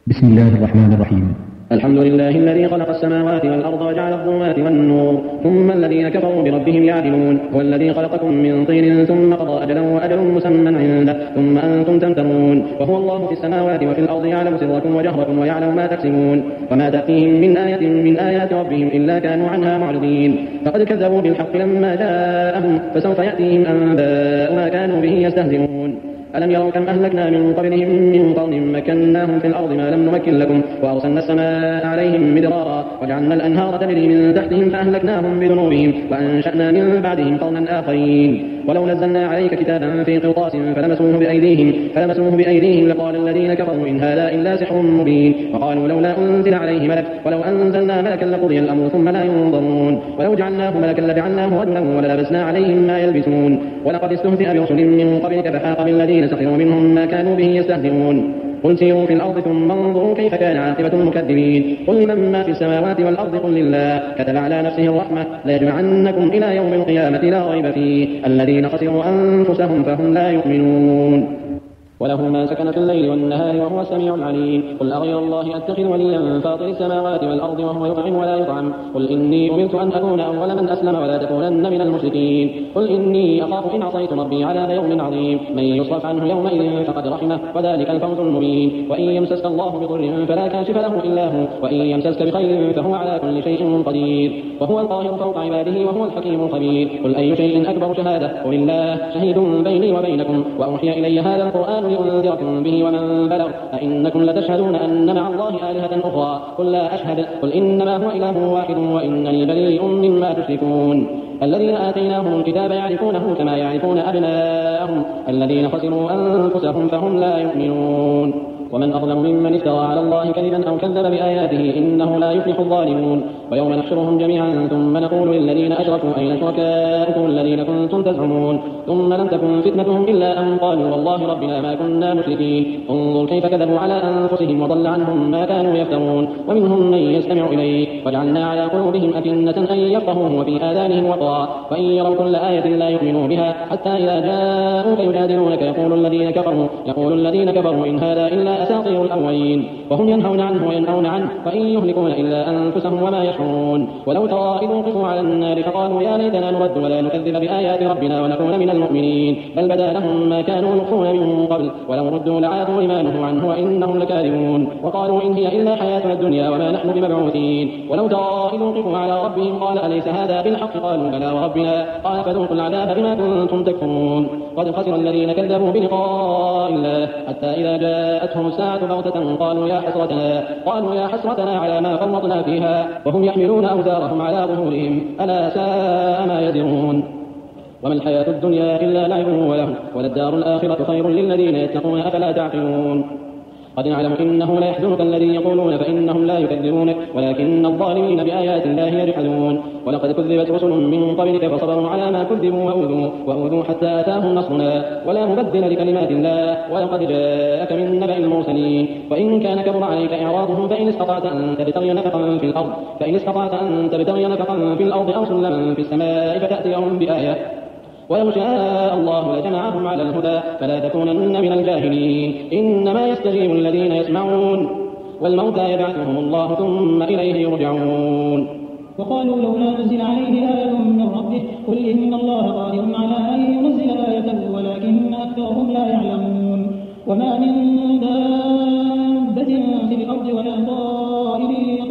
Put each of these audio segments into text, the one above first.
بسم الله الرحمن الرحيم. الحمد لله الذي خلق السماوات والأرض وجعل الظلمات والنور ثم الذين كفروا بربهم يعدلون. هو الذي خلقكم من طين ثم قضى أجلا وأجل مسمى عنده ثم أنتم تمترون. وهو الله في السماوات وفي الأرض يعلم سركم وجهركم ويعلم ما تكسبون وما تأتيهم من آية من آيات ربهم إلا كانوا عنها معرضين. فقد كذبوا بالحق لما جاءهم فسوف يأتيهم أنباء ما كانوا به يستهزئون. ألم يروا كم أهلكنا من قبلهم من قرن مكناهم في الأرض ما لم نمكن لكم وأرسلنا السماء عليهم مدرارا وجعلنا الأنهار تجري من تحتهم فأهلكناهم بذنوبهم وأنشأنا من بعدهم قرنا آخرين. ولو نزلنا عليك كتابا في قرطاس فلمسوه بأيديهم لقال الذين كفروا إن هذا إلا سحر مبين. وقالوا لولا أنزل عليه ملك ولو أنزلنا ملكا لقضي الأمر ثم لا ينظرون. ولو جعلناه ملكا لجعلناه رجلا وللبسنا عليهم ما يلبسون. ولقد استهزئ برسل من قبلك فحاق بالذين سخروا منهم ما كانوا به يستهزئون. قل سيروا في الأرض ثم انظروا كيف كان عاقبة المكذبين. قل من ما في السماوات والأرض قل لله كتب على نفسه الرحمة ليجمعنكم إلى يوم القيامة لا ريب فيه الذين خسروا أنفسهم فهم لا يؤمنون. وله ما سكن في الليل والنهار وهو السميع العليم. قل أغير الله أتخذ وليا فاطر السماوات والأرض وهو يطعم ولا يطعم. قل إني أمرت أن أكون أول من أسلم ولا تكونن من المشركين. قل إني أخاف إن عصيت ربي عذاب يوم عظيم. من يصرف عنه يومئذ فقد رحمه وذلك الفوز المبين. وإن يمسسك الله بضر فلا كاشف له إلا هو وإن يمسسك بخير فهو على كل شيء قدير وهو القاهر فوق عباده وهو الحكيم الخبير. قل أي شيء أكبر شهادة قل الله شهيد بيني وبينكم وأوحي إلي هذا القرآن لأنذركم به ومن بلغ أئنكم لتشهدون أن مع الله آلهة أخرى قل لا أشهد قل إنما هو إله واحد وإنني بريء مما تشركون. الذين آتيناهم الكتاب يعرفونه كما يعرفون أبناءهم الذين خسروا أنفسهم فهم لا يؤمنون. ومن أظلم ممن افترى على الله كذبا أو كذب بآياته إنه لا يفلح الظالمون. ويوم نحشرهم جميعا ثم نقول للذين أشركوا أين شركاؤكم الذين كنتم تزعمون ثم لم تكن فتنتهم إلا أن قالوا والله ربنا ما كنا مشركين. انظر كيف كذبوا على أنفسهم وضل عنهم ما كانوا يفترون. ومنهم من يستمع إليك وجعلنا على قلوبهم أكنة أن يفقهوه وفي آذانهم وقرا وإن يروا كل آية لا يؤمنوا بها حتى إذا جاءوك يجادلونك يقول الذين كفروا إن هذا إلا أساطير الأولين وهم ينهون عنه وينهون عنه وإن يهلكون إلا أنفسهم وما يشعرون. ولو ترى إذ وقفوا على النار فقالوا يا ليتنا نرد ولا نكذب بآيات ربنا ونكون من المؤمنين بل بدا لهم ما كانوا يخفون من قبل ولو ردوا لعادوا لما نهوا عنه وإنهم لكاذبون. وقالوا إن هي إلا حياتنا الدنيا وما نحن بمبعوثين. ولو ترى إذ وقفوا على ربهم قال أليس هذا بالحق قالوا بلى وربنا قال فذوقوا العذاب بما كنتم تكفرون. قد خسر الذين كذبوا بلقاء الله حتى إذا جاءتهم الساعة بغتة قالوا يا حسرتنا على ما فرطنا فيها وهم يحملون أوزارهم على ظهورهم ألا ساء ما يزرون. وما الحياة الدنيا إلا لعب وله وللدار الآخرة خير للذين يتقون أفلا تعقلون. قد نعلم إنه لا يحزنك الذي يقولون فإنهم لا يكذبونك ولكن الظالمين بآيات الله يجحدون. ولقد كذبت رسل من قبلك فصبروا على ما كذبوا وأوذوا حتى أتاهم نصرنا ولا مبدل لكلمات الله ولقد جاءك من نبأ المرسلين. وإن كان كبر عليك إعراضهم فإن استطعت أن تبتغي نفقا في الأرض أو سلما في السماء فتأتيهم بآية ولو شاء الله لجمعهم على الهدى فلا تكونن من الجاهلين. إنما يستجيب الذين يسمعون والموتى يبعثهم الله ثم إليه يرجعون. وقالوا لولا نزل عليه آية من ربه قل إن الله قادر على أن ينزل آية ولكن أكثرهم لا يعلمون. وما من دابة في الأرض ولا طائر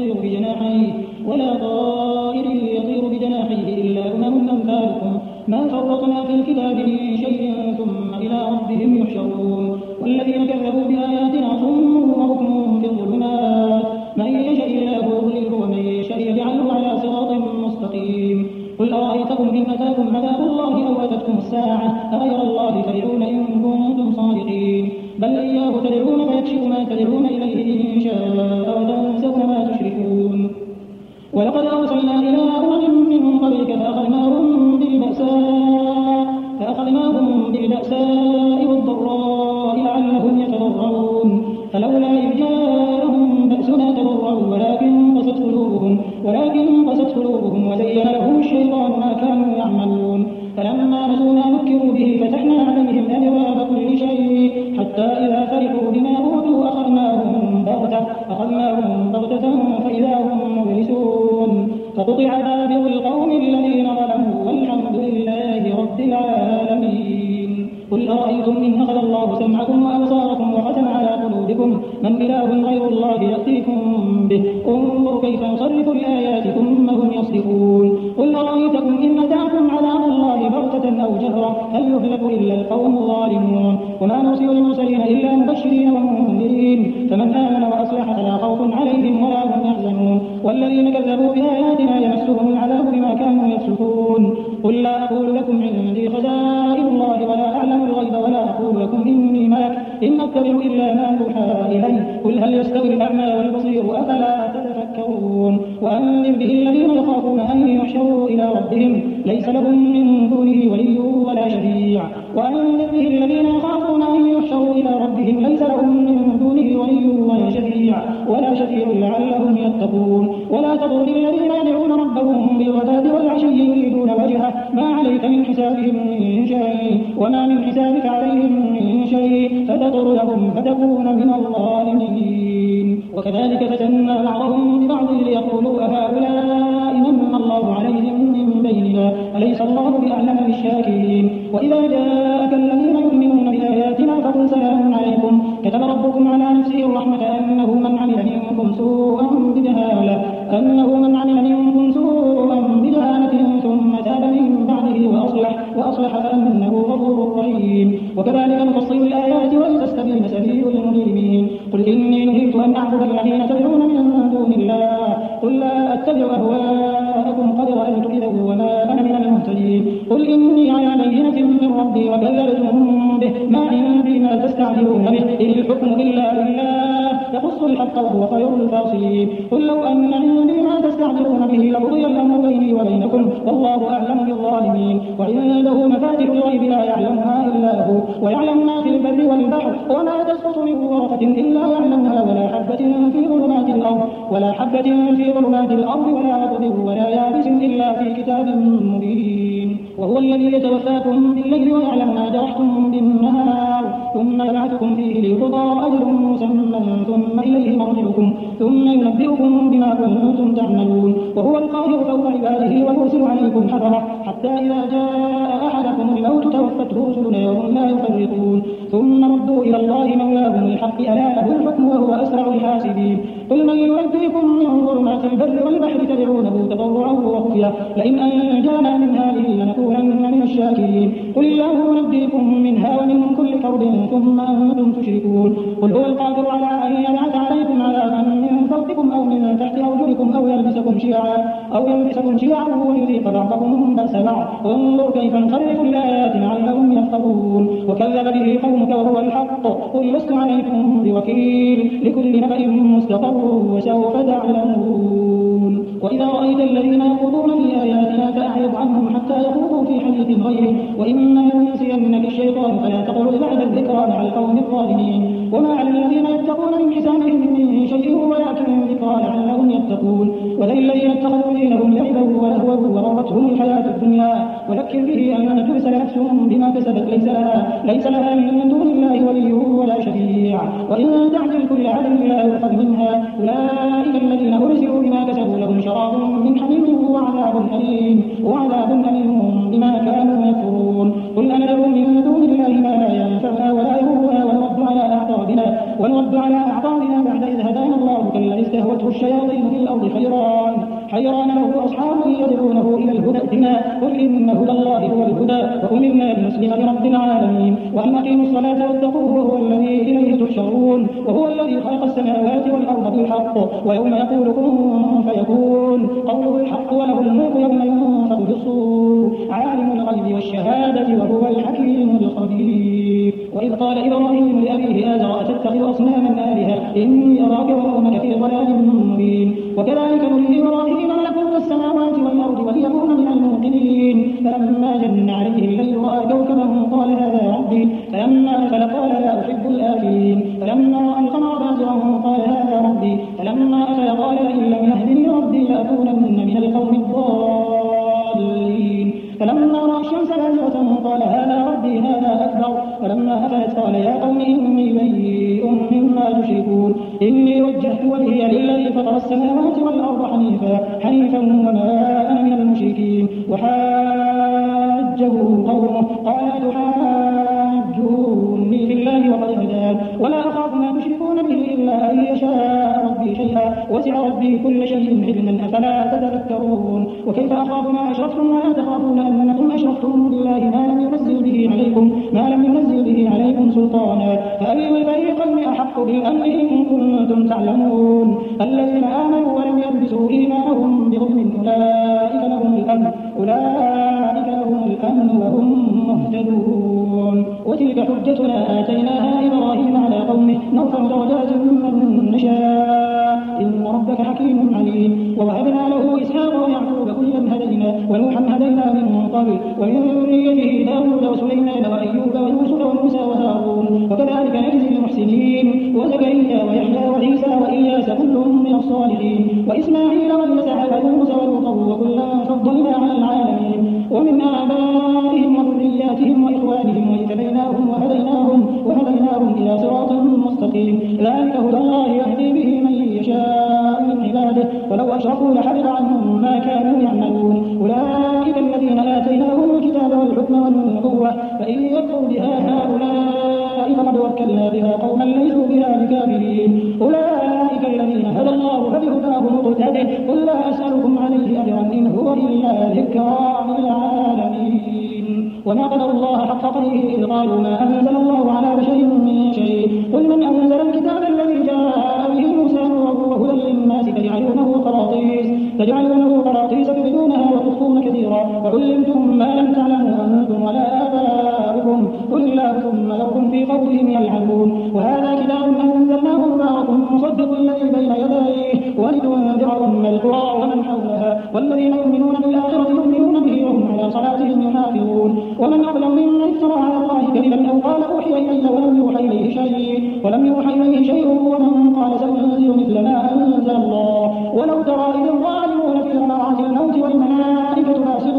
يطير بجناحيه إلا أمم أمثالكم ما فرطنا في الكتاب من شيء ثم إلى ربهم يحشرون. والذين كذبوا بآياتنا صم وبكم في الظلمات من يشاء الله يضلله ومن يشاء يجعله على صراط مستقيم. قل أرأيتكم إن أتاكم عذاب الله أو أتتكم الساعة أغير الله تدعون إن كنتم صادقين بل إياه تدعون فيكشف ما تدعون إليه إن شاء وتنسون ما تشركون. ولقد أرسلنا إلى أمم من قبلك فأخذناهم بغتة فإذا هم مبلسون فقطع دابر القوم الذين ظلموا والحمد لله رب العالمين. قل أرأيتم إن أخذ الله سمعكم وأبصاركم وختم على قلوبكم من إله غير الله يأتيكم به انظر كيف نصرف الآيات ثم هم يصدفون. قل أرأيتكم إن أتاكم عذاب الله بغتة أو جهرة هل يهلك إلا القوم الظالمون وما نرسل المرسلين إلا مبشرين ومنذرين فمن آمن وأصلح فلا خوف عليهم ولا هم يحزنون والذين كذبوا بآياتنا يمسهم العذاب بما كانوا يفسقون. قل لا أقول لكم عندي خزائن الله ولا أعلم الغيب ولا أقول لكم إني ملك إن أتبع إلا ما يوحى إلي قل هل يستوي الأعمى والبصير أفلا تتفكرون. وأنذر به الذين يخافون أن يحشروا إلى ربهم ليس لهم من دونه ولي ولا شفيع. وأنذر به الذين يخافون أن يحشروا إلى ربهم ليس لهم من دونه ولي ولا شفيع لعلهم يتقون. ولا تطرد الذين يدعون ربهم بالغداة والعشي يريدون وجهه ما عليك من حسابهم من شيء وما من حسابك عليهم من شيء فتطردهم فتكون من الظالمين. وكذلك فتنا بعضهم ببعض ليقولوا أهؤلاء من الله عليهم من بيننا أليس الله بأعلم بالشاكرين. وإذا جاءك الذين يؤمنون بآياتنا فقل سلام عليكم كتب ربكم على نفسه الرحمة أنه من عمل منكم سوءا بجهالة ثم تاب من بعده وأصلح فأنه غفور رحيم. وكذلك نفصل الآيات ولتستبين سبيل المجرمين. قل إني نهيت أن أعبد الذين تدعون من دون الله قل لا أتبع أهواءكم قد رأيت إذا وما أنا من المهتدين. قل إني على بينة من ربي وكذبتم به ما عندي ما تستعجلون به إن الحكم إلا لله يقص الحق وهو خير الفاصلين. قل لو أن عندي ما تستعجلون به لقضي الأمر بيني وبينكم والله أعلم بالظالمين. وعنده مفاتح الغيب لا يعلمها إلا هو ويعلم ما في البر والبحر وما تسقط من ورقة إلا يعلمها ولا حبة في ظلمات الأرض ولا رطب ولا يابس إلا في كتاب مبين. وهو الذي يتوفاكم بالليل ويعلم ما جرحتم بالنهار ثم يبعثكم فيه ليقضى أجل مسمى ثم إليه مرجعكم ثم ينبئكم بما كنتم تعملون. وهو القاهر فوق عباده ويرسل عليكم حفظه حتى إذا جاء أحدكم الموت توفته رسلنا وهم لا يفرطون. ثم ردوا إلى الله مولاهم الحق ألا له الحكم وهو أسرع الحاسبين. قل من ينبئكم من ظلمات البر والبحر تدعونه تضرعا وخفيا لئن أنجانا من هذه لنكونن من الشاكرين. قل الله ينبئكم منها ومن كل كرب ثم أنتم تشركون. قل هو القادر على أن يبعث عليكم عذابا من فوقكم أو من تحت أرجلكم أو يلبسكم شيعا ويذيق بعضكم بأس بعض انظر كيف نصرف الآيات لعلهم يفقهون. وكذب به قومك وهو الحق قل لست عليكم بوكيل لكل نبأ مستقر وسوف تعلمون. وإذا رأيت الذين يخوضون في آياتنا فأعرض عنهم حتى يخوضوا في حديث غيره وإما ينسينك الشيطان فلا تقعد بعد الذكرى مع القوم الظالمين. وما على الذين يتقون من حسابهم من شيء ولكن ذكرى لعلهم يتقون. وذل الذين اتخذوا دينهم لعبا ولهوا وغرتهم الحياة الدنيا وذكر به أن تبسل نفسهم بما كسبت ليس لها من دون الله ولي ولا شفيع. وإن تعدل كل عدل لا يؤخذ منها أولئك الذين أرسلوا بما كسبوا لهم شراب من حميم وعذاب أليم بما كانوا يكفرون. قل أندعو من دون الله ما لا ينفعنا ولا يضرنا ونرد على أعقابنا بعد إذ هدانا الله كالذي استهوته الشياطين في الأرض حيران له أصحاب يدعونه إلى الهدى ائتنا قل إن هدى الله هو الهدى وأمرنا لنسلم لرب العالمين وأن أقيموا الصلاة واتقوه وهو الذي إليه تحشرون. وهو الذي خلق السماوات والأرض بالحق ويوم يقول كن فيكون قوله الحق وله الملك يوم ينفخ في الصور عالم الغيب والشهادة وهو الحكيم الخبير. وإذ قال إبراهيم لأبيه آزر أتتخذ أصناما آلهة إني أراك وقومك في ضلال مبين. وكذلك نري إبراهيم ملكوت السماوات والأرض وليكون من الموقنين. فلما جن عليه الليل رأى كوكبا قال هذا ربي فلما أفل قال لا أحب الآفلين. فلما رأى القمر بازغا قال هذا ربي فلما أفل قال لئن لم يهدني ربي لأكونن من القوم الضالين. فلما رأى الشمس بازغة قال هذا ربي هذا أكبر. فلما أفلت قال يا قوم إني بريء مما تشركون إني وجهت وجهي للذي فطر السماوات والأرض حنيفا وما أنا من المشركين. وحاجه قومه قال أتحاجوني في الله وقد هدان ولا أخاف ما تشركون به إلا أن يشاء ربي شيئا وسع ربي كل شيء علما أفلا تتذكرون. وكيف أخاف ما أشركتم ولا تخافون أنكم أشركتم بالله ما لم ينزل به عليكم سلطانا فأي الفريقين أحق بالأمن إن كنتم تعلمون. الذين آمنوا ولم يلبسوا إيمانهم بظلم أولئك لهم الأمن وهم مهتدون. وتلك حجتنا آتيناها إبراهيم على قومه نرفع درجات من نشاء إن ربك حكيم عليم. ووهبنا له إسحاق ويعقوب كلا هدينا ونوحا هدينا من قبل ومن ذريته داود وسليمان وأيوب ويوسف وموسى وهارون وكذلك نجزي المحسنين. وزكريا ويحيى وعيسى وإياس كل من الصالحين وإسماعيل واليسع ويونس ولوطا وكلا فضلنا على العالمين. ومن آبائهم وذرياتهم وإخوانهم واجتبيناهم وهديناهم إلى صراط مستقيم. ذلك هدى الله يهدي به من يشاء من عباده ولو أشركوا لحبط عنهم ما كانوا يعملون. أولئك الذين آتيناهم الكتاب والحكم والنبوة فإن يكفروا بها هؤلاء فقد وكلنا بها قوما ليسوا بها بكافرين. أولئك الذين هدى الله فبهداه مقتده قل لا أسألكم عليه أجرا إن هو إلا ذكرى للعالمين. وما قدروا الله حق قدره إذ قالوا ما أنزل الله على بشر من شيء قل من أنزل الكتاب الذي جاء به موسى وهدى للناس تجعلونه قراطيس تبدونها وتخفون كثيرا وعلمتم ما لم تعلموا أنتم ولا آباؤكم قل الله ثم لكم في قولهم يلعبون. وهذا كتاب أنزلناه مبارك مصدق الذي بين يديه ولتنذر أم القرى ومن حولها والذين يؤمنون بالآخرة يؤمنون به وهم على صلاتهم يحافظون. ومن أظلم ممن افترى على الله كذبا أو قال أوحي إلي ولم يوحى إليه شيء ومن قال سأنزل مثل ما أنزل الله. ولو ترى إذ الظالمون في غمرات الموت والملائكة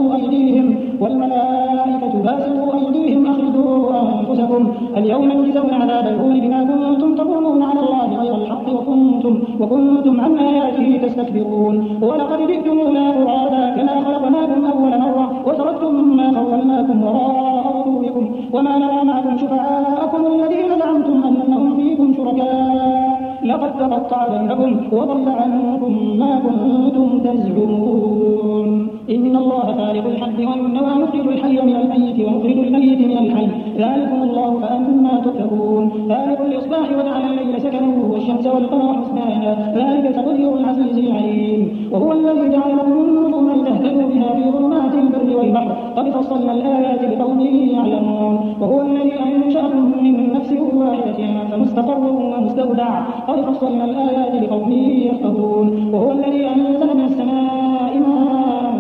باسطوا أيديهم أخرجوا أنفسكم اليوم تجزون عذاب الهون بما كنتم تقولون على الله غير الحق وكنتم عن آياته تستكبرون. ولقد جئتمونا فرادا كما خلقناكم أول مرة وتركتم ما خولناكم وراء ظهوركم وما نرى معكم شفعاءكم الذين زعمتم أنهم فيكم شركاء لقد تقطع بينكم وضل عنكم ما كنتم تزعمون. إن الله فالق الحب والنوى يخرج الحي من الميت ويخرج الميت من الحي ذلكم الله فأنا تؤفكون. فالق الإصباح وجعل الليل سكنا والشمس والقمر حسبانا ذلك تقدير العزيز العليم. وهو الذي جعل لكم النجوم لتهتدوا بها في ظلمات البر والبحر قد فصلنا الآيات لقوم يعلمون. وهو الذي أنشأكم من نفس واحدة فمستقر ومستودع قد فصلنا الآيات لقوم يفقهون. وهو الذي أنزل من السماء ماء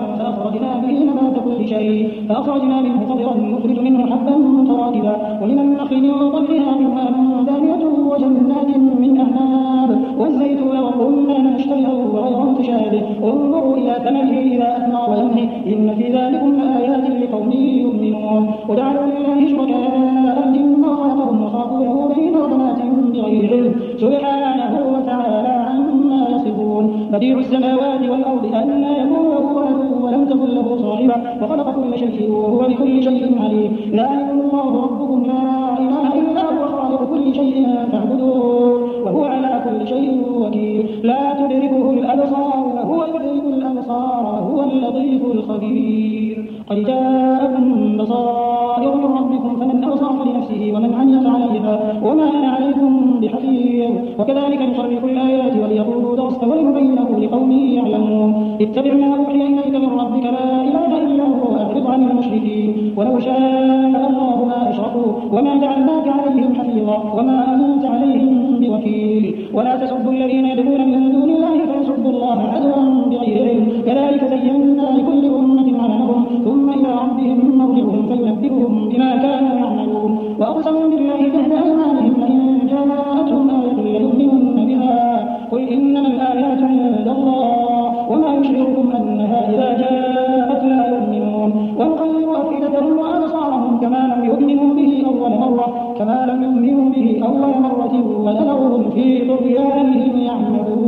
فأخرجنا منه خضرا نخرج منه حبا متراكبا ومن النخل من طلعها قنوان دانية وجنات من أعناب والزيتون والرمان مشتبها وغير متشابه انظروا إلى ثمره إذا أثمر وينعم إن في ذلكم لآيات لقوم يؤمنون. وجعلوا لله شركاء مما خلقهم وخافوا له بين وبنات بغير علم سبحانه وتعالى عما يصفون. بديع السماوات والأرض أنى يكون له ولد ولم تكن له صاحبة وخلق كل شيء وهو بكل شيء عليم. ذلكم الله ربكم لا إله إلا هو خالق كل شيء فاعبدوه وهو على كل شيء وكيل. لا تدركه الأبصار وهو يدرك الأبصار وهو اللطيف الخبير. قد جاءكم بصائر من ربكم فمن أبصر فلنفسه ومن عمي فعليها وما أنا عليكم بحفيظ. وكذلك نصرف الآيات وليقولوا درست ولنبينه لقوم يعلمون. اتبع ما أوحي إليك من ربك لا إله إلا هو أعرض عن المشركين. ولو شاء الله ما أشركوا وما جعلناك عليهم حفيظا وما أنت عليهم بوكيل. ولا تسبوا الذين يدعون من دون الله فيسبوا الله عدوا بغير علم كذلك زينا لكل أمة عملهم ثم إلى ربهم مرجعهم فينبئهم بما كانوا يعملون. وأقسموا بالله جهد أيمانهم لئن جاءتهم آية ليؤمنن بها قل إنما الآيات عند الله وما يشعركم أنها إذا جاءت لا يؤمنون. ونقلب أفئدتهم وأبصارهم كما لم يؤمنوا به أول مرة ونذرهم في طغيانهم يعمهون.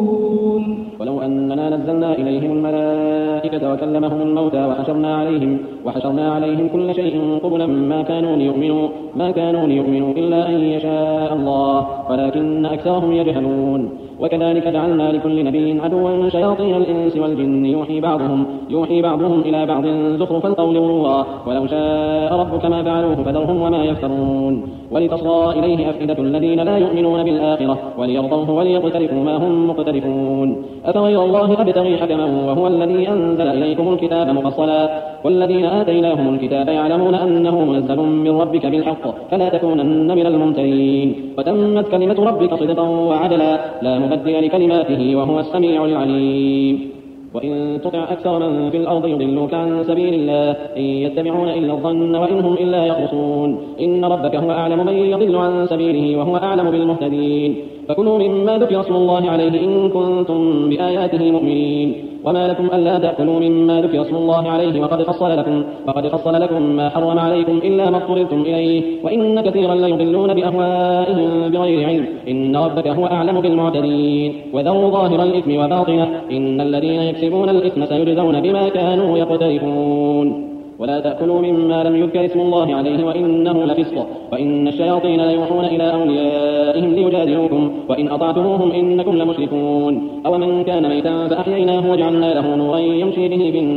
وكلمهم الموتى وحشرنا عليهم كل شيء قبلا ما كانوا ليؤمنوا إلا أن يشاء الله ولكن أكثرهم يجهلون. وكذلك جعلنا لكل نبي عدوا شياطين الإنس والجن يوحي بعضهم إلى بعض زخرف القول غرورا ولو شاء ربك ما فعلوه فذرهم وما يفترون. ولتصغى إليه أفئدة الذين لا يؤمنون بالآخرة وليرضوه وليقترفوا ما هم مقترفون. أفغير الله أبتغي حكما وهو الذي أنزل إليكم الكتاب مفصلا والذين آتيناهم الكتاب يعلمون أنه منزل من ربك بالحق فلا تكونن من الممترين. وتمت كلمة ربك صدقا وعدلا لا مبدل لكلماته وهو السميع العليم. وإن تطع أكثر من في الأرض يضلوك عن سبيل الله إن يتبعون إلا الظن وإن هم إلا يخرصون. إن ربك هو أعلم من يضل عن سبيله وهو أعلم بالمهتدين. فكلوا مما ذكر اسم الله عليه إن كنتم بآياته مؤمنين. وما لكم ألا تأكلوا مما ذكر اسم الله عليه وقد فصل لكم ما حرم عليكم إلا ما اضطررتم إليه وإن كثيرا ليضلون بأهوائهم بغير علم. إن ربك هو أعلم بالمعتدين. وذروا ظاهر الإثم وباطنه إن الذين يكسبون الإثم سيجزون بما كانوا يقترفون. ولا تأكلوا مما لم يذكر اسم الله عليه وإنه لفسق وإن الشياطين ليوحون إلى أوليائهم ليجادلوكم وإن أطعتموهم إنكم لمشركون. أو من كان ميتا فأحييناه وجعلنا له نورا يمشي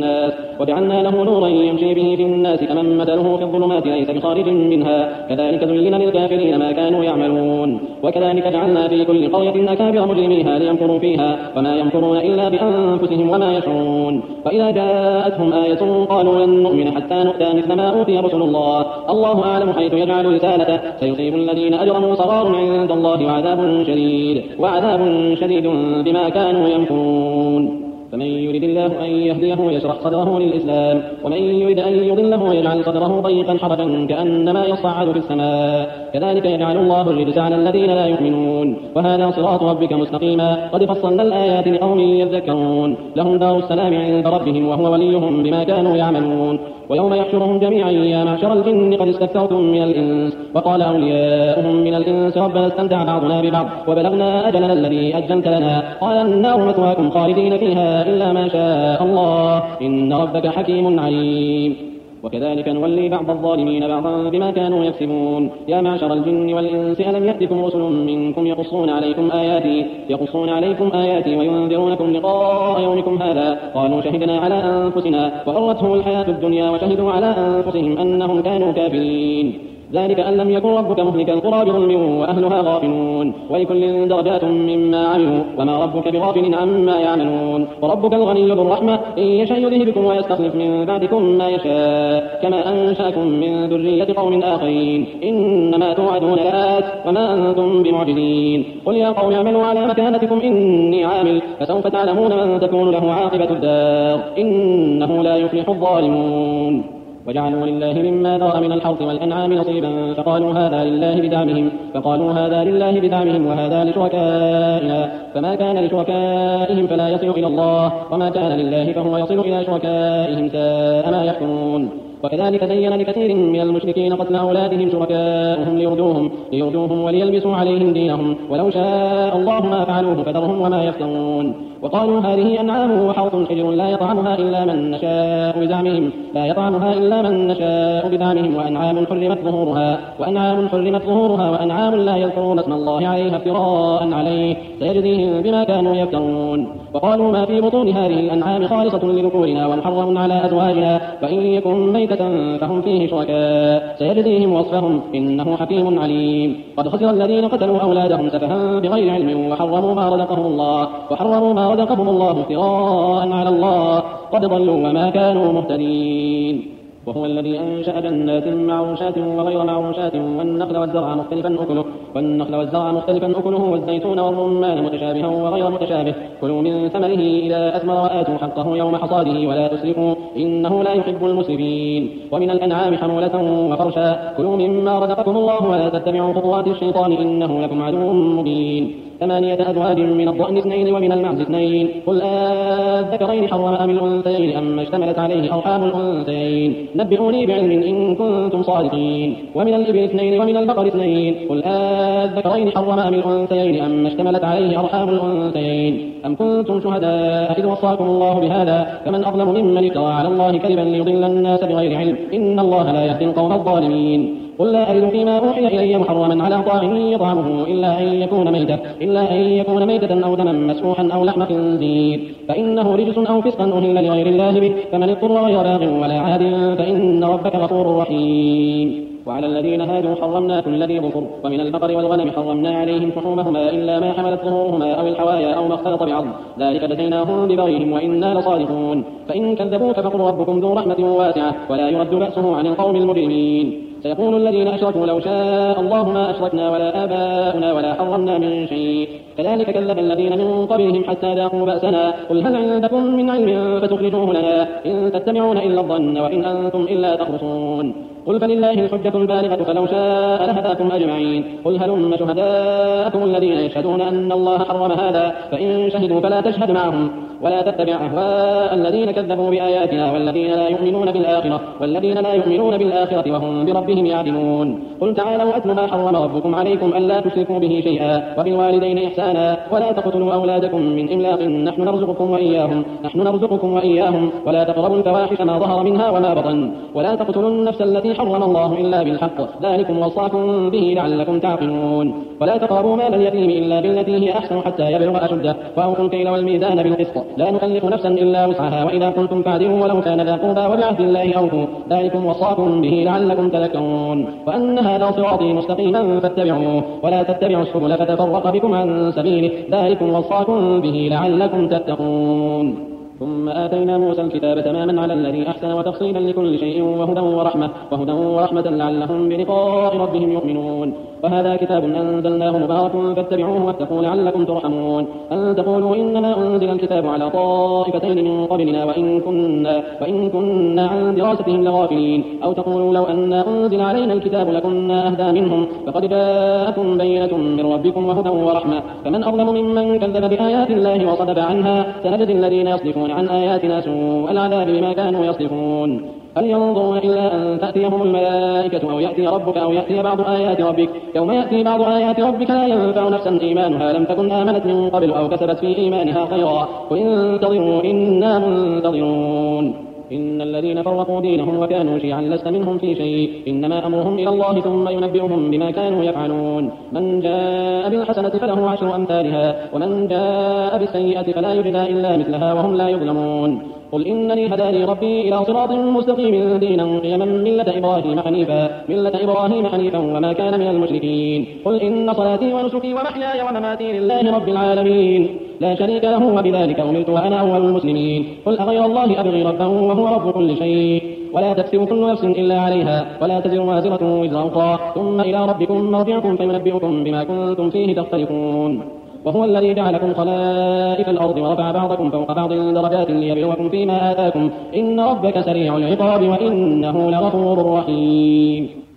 به في الناس كمن مثله في الظلمات ليس بخارج منها كذلك زين للكافرين ما كانوا يعملون. وكذلك جعلنا في كل قرية أكابر مجرميها ليمكروا فيها وما يمكرون إلا بأنفسهم وما يشعرون. وإذا جاءتهم آية قالوا لن نؤمن حتى نؤتى مثل ما أوتي رسل الله أعلم حيث يجعل رسالته سيصيب الذين أجرموا صغار عند الله وعذاب شديد بما كانوا يمكرون. فمن يريد الله أن يهديه يشرح صدره للإسلام ومن يريد أن يضله يجعل صدره ضيقا حرجا كأنما يصعد في السماء كذلك يجعل الله الرجس على الذين لا يؤمنون. وهذا صراط ربك مستقيما قد فصلنا الآيات لقوم يذكرون. لهم دار السلام عند ربهم وهو وليهم بما كانوا يعملون. ويوم يحشرهم جميعا يا معشر الجن قد استكثرتم من الإنس وقال أولياؤهم من الإنس ربنا استمتع بعضنا ببعض وبلغنا أجلنا الذي أجلت لنا قال النار مثواكم خالدين فيها إلا ما شاء الله إن ربك حكيم عليم. وكذلك نولي بعض الظالمين بعضا بما كانوا يكسبون. يا معشر الجن والإنس ألم يأتكم رسل منكم يقصون عليكم آياتي وينذرونكم لقاء يومكم هذا قالوا شهدنا على أنفسنا وغرتهم الحياة الدنيا وشهدوا على أنفسهم أنهم كانوا كافرين. ذلك أن لم يكن ربك مهلك القرى بظلم وأهلها غافلون ولكل درجات مما عملوا وما ربك بغافل عما يعملون. وربك الغني ذو الرحمة إن يشأ يذهبكم ويستخلف من بعدكم ما يشاء كما أنشأكم من ذرية قوم آخرين إنما توعدون لآت وما أنتم بمعجزين. قل يا قوم اعملوا على مكانتكم إني عامل فسوف تعلمون من تكون له عاقبة الدار إنه لا يفلح الظالمون. وجعلوا لله مما ذرأ من الحرث والأنعام نصيبا فقالوا هذا لله بزعمهم وهذا لشركائنا فما كان لشركائهم فلا يصل إلى الله وما كان لله فهو يصل إلى شركائهم ساء ما يحكمون. وكذلك زين لكثير من المشركين قتل أولادهم شركاؤهم ليردوهم وليلبسوا عليهم دينهم ولو شاء الله ما فعلوه فذرهم وما يفترون. وقالوا هذه أنعام وحرث حجر لا يطعمها إلا من نشاء بزعمهم وأنعام حرمت ظهورها وأنعام لا يذكرون اسم الله عليها افتراء عليه سيجزيهم بما كانوا يفترون. وقالوا ما في بطون هذه الأنعام خالصة لذكورنا ومحرم على أزواجنا وإن يكن ميتة فهم فيه شركاء سيجزيهم وصفهم إنه حكيم عليم. قد خسر الذين قتلوا أولادهم سفها بغير علم وحرموا ما رزقهم الله افتراء على الله قد ضلوا وما كانوا مهتدين. وهو الذي أنشأ جنات معروشات وغير معروشات والنخل والزرع مختلفا أكله والزيتون والرمان متشابها وغير متشابه كلوا من ثمره إذا أثمر وآتوا حقه يوم حصاده ولا تسرفوا إنه لا يحب المسرفين. ومن الأنعام حمولة وفرشا كلوا مما رزقكم الله ولا تتبعوا خطوات الشيطان إنه لكم عدو مبين. 8 أزواج من الضأن 2 ومن المعز 2 قل الذكرين حرم أم الأنثيين أما اشتملت عليه أرحام الأنثيين نبئوني بعلم إن كنتم صادقين. ومن الإبل 2 ومن البقر 2 قل الذكرين حرم أم الأنثيين أما اشتملت عليه أرحام الأنثيين أم كنتم شهداء إذ وصاكم الله بهذا فمن أظلم ممن افترى على الله كذبا ليضل الناس بغير علم إن الله لا يهدي القوم الظالمين قل لا أجد فيما أوحي إلي محرما على طاعم يطعمه إلا أن يكون ميتة أو دما مسفوحا أو لحم خنزير فإنه رجس أو فسقا أهل لغير الله به فمن اضطر غير باغ ولا عاد فإن ربك غفور رحيم وعلى الذين هادوا حرمنا كل ذي ظفر ومن البقر والغنم حرمنا عليهم شحومهما إلا ما حملت ظهورهما أو الحوايا أو ما اختلط بعظم ذلك جزيناهم ببغيهم وإنا لصادقون فإن كذبوك فقل ربكم ذو رحمة واسعة ولا يرد بأسه عن القوم المجرمين سيقول الذين أشركوا لو شاء الله ما أشركنا ولا آباؤنا ولا حرمنا من شيء كذلك كذب الذين من قبلهم حتى ذاقوا بأسنا قل هل عندكم من علم فتخرجوه لنا إن تتبعون إلا الظن وإن أنتم إلا تخرصون قل فلله الحجة البالغة فلو شاء لهداكم أجمعين قل هلم شهداءكم الذين يشهدون أن الله حرم هذا فإن شهدوا فلا تشهد معهم ولا تتبع أهواء الذين كذبوا بآياتنا والذين لا يؤمنون بالآخرة وهم بربهم يعدلون قل تعالوا أتل ما حرم ربكم عليكم ألا تشركوا به شيئا وبالوالدين إحسانا ولا تقتلوا أولادكم من إملاق نحن نرزقكم وإياهم ولا تقربوا الفواحش ما ظهر منها وما بطن ولا تقتلوا النفس التي حرم الله إلا بالحق ذلكم وصاكم به لعلكم تعقلون ولا تقربوا مال اليتيم إلا بالتي هي أحسن حتى يبلغ أشده وأوفوا الكيل والميزان بالقسط لا نكلف نفسا إلا وسعها وإذا قلتم فاعدلوا ولو كان ذا قربى وبعهد الله أوفوا ذلكم وصاكم به لعلكم تذكرون وأن هذا صراطي مستقيما فاتبعوه ولا تتبعوا السبل فتفرق بكم عن سبيله ذلكم وصاكم به لعلكم تتقون ثم آتينا موسى الكتاب تماما على الذي أحسن وتفصيلا لكل شيء وهدى ورحمة لعلهم بلقاء ربهم يؤمنون وهذا كتاب أنزلناه مبارك فاتبعوه واتقوا لعلكم ترحمون أن تقولوا إنما أنزل الكتاب على طائفتين من قبلنا وإن كنا عن دراستهم لغافلين أو تقولوا لو أن أنزل علينا الكتاب لكنا أهدى منهم فقد جاءكم بينة من ربكم وهدى ورحمة فمن أظلم ممن كذب بآيات الله وصدف عنها سنجزي الذين يصدفون عن آياتنا سوء العذاب بما كانوا يصدفون هل ينظرون إلا أن تأتيهم الملائكة أو يأتي ربك أو يأتي بعض آيات ربك يوم يأتي بعض آيات ربك لا ينفع نفسا إيمانها لم تكن آمنت من قبل أو كسبت في إيمانها خيرا قل انتظروا إنا منتظرون إن الذين فرقوا دينهم وكانوا شيعا لست منهم في شيء إنما أمرهم إلى الله ثم ينبئهم بما كانوا يفعلون من جاء بالحسنة فله 10 أمثالها ومن جاء بالسيئة فلا يجزى إلا مثلها وهم لا يظلمون قل إنني هداني ربي إلى صراط مستقيم دينا قيما ملة إبراهيم حنيفا وما كان من المشركين قل إن صلاتي ونسكي ومحياي ومماتي لله رب العالمين لا شريك له وبذلك أمرت وأنا أول المسلمين قل أغير الله أبغي ربا وهو رب كل شيء ولا تكسب كل نفس إلا عليها ولا تزر وازرة وزر أخرى ثم إلى ربكم مرجعكم فينبئكم بما كنتم فيه تختلفون وهو الذي جعلكم خلائف الأرض ورفع بعضكم فوق بعض درجات ليبلوكم فيما آتاكم إن ربك سريع العقاب وإنه لغفور رحيم